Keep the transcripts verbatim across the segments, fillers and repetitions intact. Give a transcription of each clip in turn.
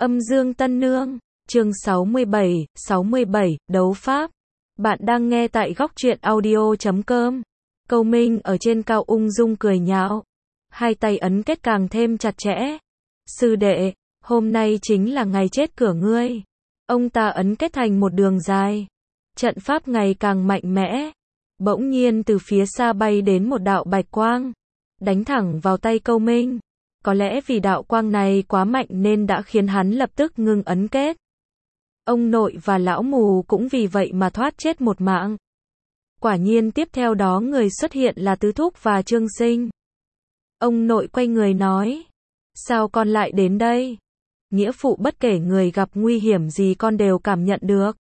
Âm dương tân nương, chương sáu mươi bảy, sáu mươi bảy, đấu pháp. Bạn đang nghe tại góc truyện audio chấm com. Câu Minh ở trên cao ung dung cười nhạo. Hai tay ấn kết càng thêm chặt chẽ. Sư đệ, hôm nay chính là ngày chết cửa ngươi. Ông ta ấn kết thành một đường dài. Trận pháp ngày càng mạnh mẽ. Bỗng nhiên từ phía xa bay đến một đạo bạch quang. Đánh thẳng vào tay Câu Minh. Có lẽ vì đạo quang này quá mạnh nên đã khiến hắn lập tức ngưng ấn kết. Ông nội và lão mù cũng vì vậy mà thoát chết một mạng. Quả nhiên tiếp theo đó người xuất hiện là Tứ Thúc và Trương Sinh. Ông nội quay người nói. Sao con lại đến đây? Nghĩa phụ bất kể người gặp nguy hiểm gì con đều cảm nhận được.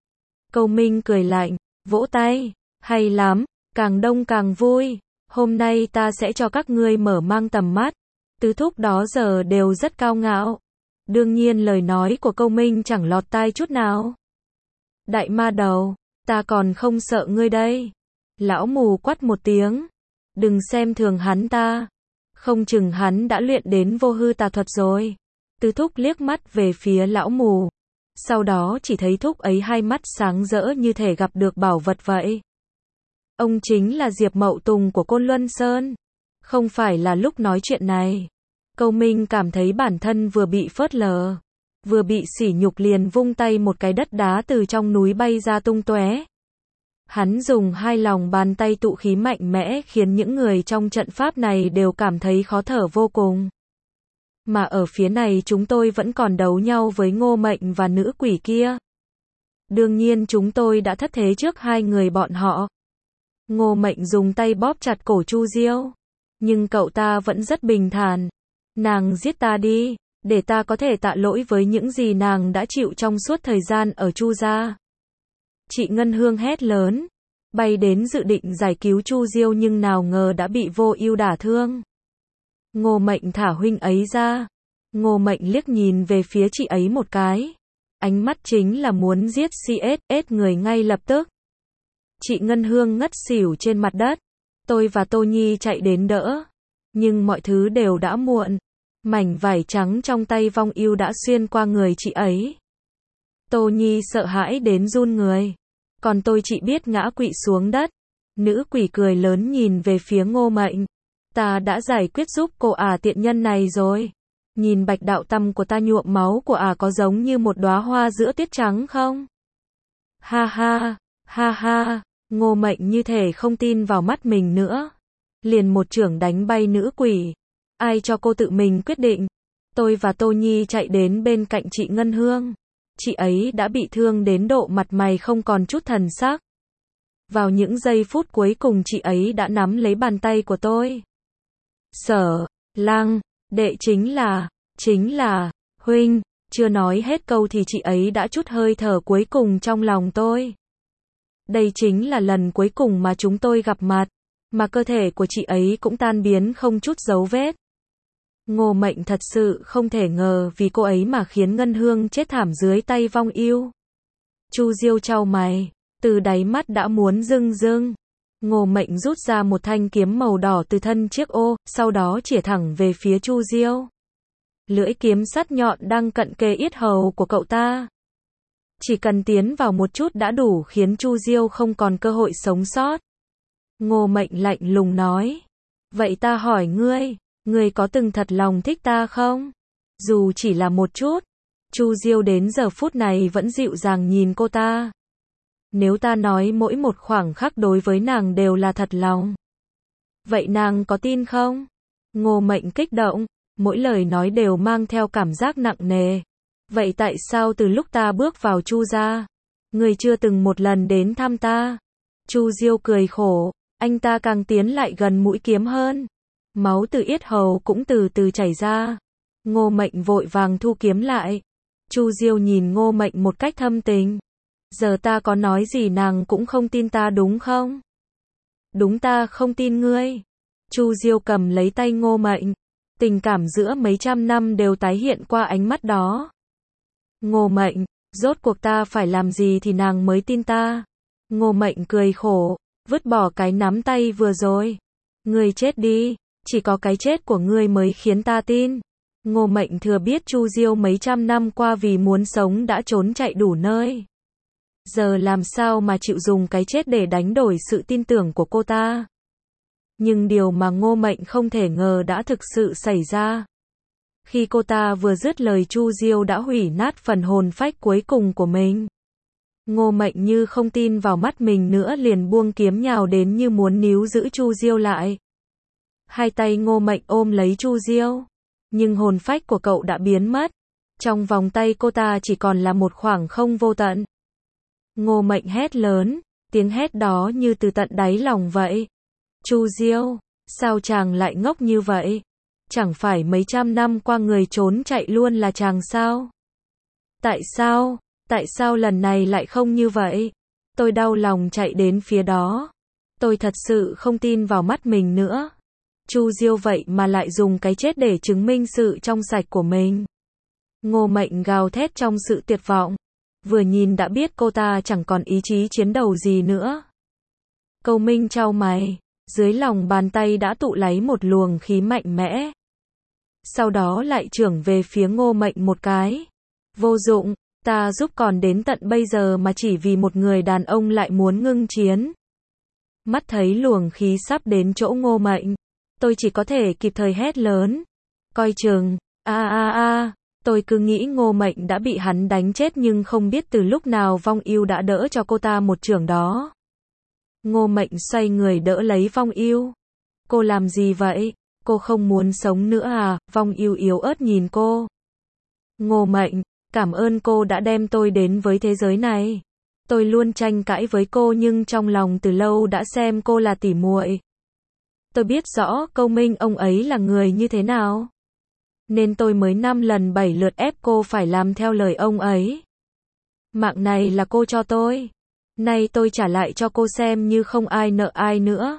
Câu Minh cười lạnh, vỗ tay. Hay lắm, càng đông càng vui. Hôm nay ta sẽ cho các ngươi mở mang tầm mắt. Tứ Thúc đó giờ đều rất cao ngạo. Đương nhiên lời nói của Câu Minh chẳng lọt tai chút nào. Đại ma đầu, ta còn không sợ ngươi đây. Lão mù quát một tiếng. Đừng xem thường hắn ta. Không chừng hắn đã luyện đến vô hư tà thuật rồi. Tứ Thúc liếc mắt về phía lão mù. Sau đó chỉ thấy Thúc ấy hai mắt sáng rỡ như thể gặp được bảo vật vậy. Ông chính là Diệp Mậu Tùng của Côn Luân Sơn. Không phải là lúc nói chuyện này. Câu Minh cảm thấy bản thân vừa bị phớt lờ, vừa bị sỉ nhục liền vung tay một cái đất đá từ trong núi bay ra tung tóe. Hắn dùng hai lòng bàn tay tụ khí mạnh mẽ khiến những người trong trận pháp này đều cảm thấy khó thở vô cùng. Mà ở phía này chúng tôi vẫn còn đấu nhau với Ngô Mệnh và nữ quỷ kia. Đương nhiên chúng tôi đã thất thế trước hai người bọn họ. Ngô Mệnh dùng tay bóp chặt cổ Chu Diêu. Nhưng cậu ta vẫn rất bình thản. Nàng giết ta đi, để ta có thể tạ lỗi với những gì nàng đã chịu trong suốt thời gian ở Chu gia. Chị Ngân Hương hét lớn, bay đến dự định giải cứu Chu Diêu nhưng nào ngờ đã bị Vô Ưu đả thương. Ngô Mệnh thả huynh ấy ra. Ngô Mệnh liếc nhìn về phía chị ấy một cái. Ánh mắt chính là muốn giết xê ét ét người ngay lập tức. Chị Ngân Hương ngất xỉu trên mặt đất. Tôi và Tô Nhi chạy đến đỡ. Nhưng mọi thứ đều đã muộn. Mảnh vải trắng trong tay Vong Ưu đã xuyên qua người chị ấy. Tô Nhi sợ hãi đến run người. Còn tôi chỉ biết ngã quỵ xuống đất. Nữ quỷ cười lớn nhìn về phía Ngô Mệnh. Ta đã giải quyết giúp cô ả tiện nhân này rồi. Nhìn bạch đạo tăm của ta nhuộm máu của ả có giống như một đóa hoa giữa tuyết trắng không? Ha ha, ha ha. Ngô Mệnh như thể không tin vào mắt mình nữa. Liền một chưởng đánh bay nữ quỷ. Ai cho cô tự mình quyết định? Tôi và Tô Nhi chạy đến bên cạnh chị Ngân Hương. Chị ấy đã bị thương đến độ mặt mày không còn chút thần sắc. Vào những giây phút cuối cùng chị ấy đã nắm lấy bàn tay của tôi. Sở, Lăng, đệ chính là, chính là, huynh. Chưa nói hết câu thì chị ấy đã trút hơi thở cuối cùng trong lòng tôi. Đây chính là lần cuối cùng mà chúng tôi gặp mặt. Mà cơ thể của chị ấy cũng tan biến không chút dấu vết. Ngô Mệnh thật sự không thể ngờ vì cô ấy mà khiến Ngân Hương chết thảm dưới tay Vong Ưu. Chu Diêu chau mày, từ đáy mắt đã muốn rưng rưng. Ngô Mệnh rút ra một thanh kiếm màu đỏ từ thân chiếc ô, sau đó chĩa thẳng về phía Chu Diêu. Lưỡi kiếm sắt nhọn đang cận kề yết hầu của cậu ta. Chỉ cần tiến vào một chút đã đủ khiến Chu Diêu không còn cơ hội sống sót. Ngô Mệnh lạnh lùng nói. Vậy ta hỏi ngươi, ngươi có từng thật lòng thích ta không? Dù chỉ là một chút. Chu Diêu đến giờ phút này vẫn dịu dàng nhìn cô ta. Nếu ta nói mỗi một khoảng khắc đối với nàng đều là thật lòng. Vậy nàng có tin không? Ngô Mệnh kích động, mỗi lời nói đều mang theo cảm giác nặng nề. Vậy tại sao từ lúc ta bước vào Chu gia, ngươi chưa từng một lần đến thăm ta? Chu Diêu cười khổ, anh ta càng tiến lại gần mũi kiếm hơn. Máu từ yết hầu cũng từ từ chảy ra. Ngô Mệnh vội vàng thu kiếm lại. Chu Diêu nhìn Ngô Mệnh một cách thâm tình. Giờ ta có nói gì nàng cũng không tin ta đúng không? Đúng, ta không tin ngươi. Chu Diêu cầm lấy tay Ngô Mệnh. Tình cảm giữa mấy trăm năm đều tái hiện qua ánh mắt đó. Ngô Mệnh, rốt cuộc ta phải làm gì thì nàng mới tin ta? Ngô Mệnh cười khổ, vứt bỏ cái nắm tay vừa rồi. Ngươi chết đi, chỉ có cái chết của ngươi mới khiến ta tin. Ngô Mệnh thừa biết Chu Diêu mấy trăm năm qua vì muốn sống đã trốn chạy đủ nơi. Giờ làm sao mà chịu dùng cái chết để đánh đổi sự tin tưởng của cô ta. Nhưng điều mà Ngô Mệnh không thể ngờ đã thực sự xảy ra. Khi cô ta vừa dứt lời, Chu Diêu đã hủy nát phần hồn phách cuối cùng của mình. Ngô Mệnh như không tin vào mắt mình nữa, liền buông kiếm nhào đến như muốn níu giữ Chu Diêu lại. Hai tay Ngô Mệnh ôm lấy Chu Diêu, nhưng hồn phách của cậu đã biến mất. Trong vòng tay cô ta chỉ còn là một khoảng không vô tận. Ngô Mệnh hét lớn, tiếng hét đó như từ tận đáy lòng vậy. Chu Diêu, sao chàng lại ngốc như vậy? Chẳng phải mấy trăm năm qua người trốn chạy luôn là chàng sao? Tại sao, tại sao lần này lại không như vậy? Tôi đau lòng chạy đến phía đó. Tôi thật sự không tin vào mắt mình nữa. Chu Diêu vậy mà lại dùng cái chết để chứng minh sự trong sạch của mình. Ngô Mệnh gào thét trong sự tuyệt vọng. Vừa nhìn đã biết cô ta chẳng còn ý chí chiến đấu gì nữa. Câu Minh chau mày, dưới lòng bàn tay đã tụ lấy một luồng khí mạnh mẽ. Sau đó lại chưởng về phía Ngô Mệnh một cái. Vô dụng, ta giúp còn đến tận bây giờ mà chỉ vì một người đàn ông lại muốn ngưng chiến. Mắt thấy luồng khí sắp đến chỗ Ngô Mệnh, tôi chỉ có thể kịp thời hét lớn. Coi chừng, a a a, tôi cứ nghĩ Ngô Mệnh đã bị hắn đánh chết nhưng không biết từ lúc nào Vong Ưu đã đỡ cho cô ta một chưởng đó. Ngô Mệnh xoay người đỡ lấy Vong Ưu. Cô làm gì vậy? Cô không muốn sống nữa à? Vong Ưu yếu ớt nhìn cô. Ngô Mệnh, cảm ơn cô đã đem tôi đến với thế giới này. Tôi luôn tranh cãi với cô nhưng trong lòng từ lâu đã xem cô là tỉ muội. Tôi biết rõ Câu Minh ông ấy là người như thế nào. Nên tôi mới năm lần bảy lượt ép cô phải làm theo lời ông ấy. Mạng này là cô cho tôi. Nay tôi trả lại cho cô xem như không ai nợ ai nữa.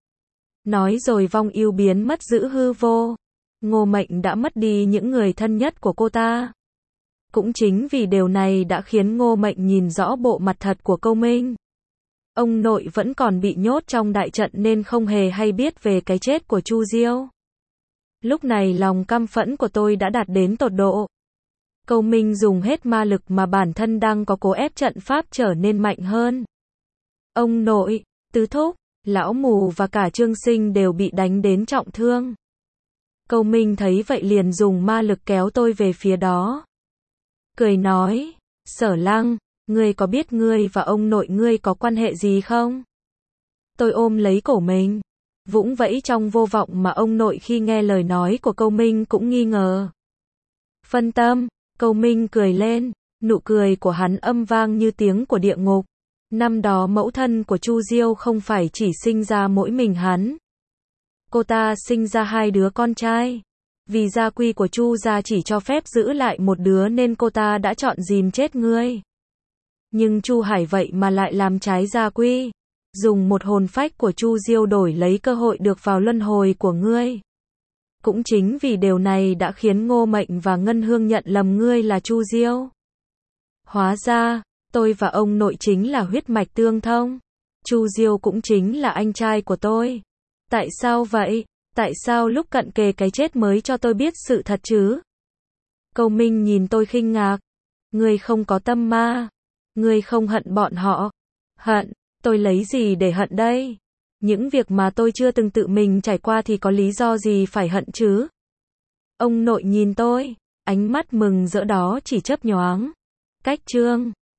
Nói rồi Vong Ưu biến mất giữa hư vô. Ngô Mệnh đã mất đi những người thân nhất của cô ta. Cũng chính vì điều này đã khiến Ngô Mệnh nhìn rõ bộ mặt thật của Câu Minh. Ông nội vẫn còn bị nhốt trong đại trận nên không hề hay biết về cái chết của Chu Diêu. Lúc này lòng căm phẫn của tôi đã đạt đến tột độ. Câu Minh dùng hết ma lực mà bản thân đang có cố ép trận pháp trở nên mạnh hơn. Ông nội, Tứ Thúc, Lão Mù và cả Trương Sinh đều bị đánh đến trọng thương. Câu Minh thấy vậy liền dùng ma lực kéo tôi về phía đó. Cười nói, Sở Lăng, ngươi có biết ngươi và ông nội ngươi có quan hệ gì không? Tôi ôm lấy cổ mình, vũng vẫy trong vô vọng mà ông nội khi nghe lời nói của Câu Minh cũng nghi ngờ. Phân tâm, Câu Minh cười lên, nụ cười của hắn âm vang như tiếng của địa ngục. Năm đó mẫu thân của Chu Diêu không phải chỉ sinh ra mỗi mình hắn. Cô ta sinh ra hai đứa con trai. Vì gia quy của Chu gia chỉ cho phép giữ lại một đứa nên cô ta đã chọn dìm chết ngươi. Nhưng Chu Hải vậy mà lại làm trái gia quy. Dùng một hồn phách của Chu Diêu đổi lấy cơ hội được vào luân hồi của ngươi. Cũng chính vì điều này đã khiến Ngô Mệnh và Ngân Hương nhận lầm ngươi là Chu Diêu. Hóa ra, tôi và ông nội chính là huyết mạch tương thông. Chu Diêu cũng chính là anh trai của tôi. Tại sao vậy? Tại sao lúc cận kề cái chết mới cho tôi biết sự thật chứ? Câu Minh nhìn tôi khinh ngạc. Ngươi không có tâm ma. Ngươi không hận bọn họ. Hận, tôi lấy gì để hận đây? Những việc mà tôi chưa từng tự mình trải qua thì có lý do gì phải hận chứ? Ông nội nhìn tôi, ánh mắt mừng rỡ đó chỉ chớp nhoáng. Cách chương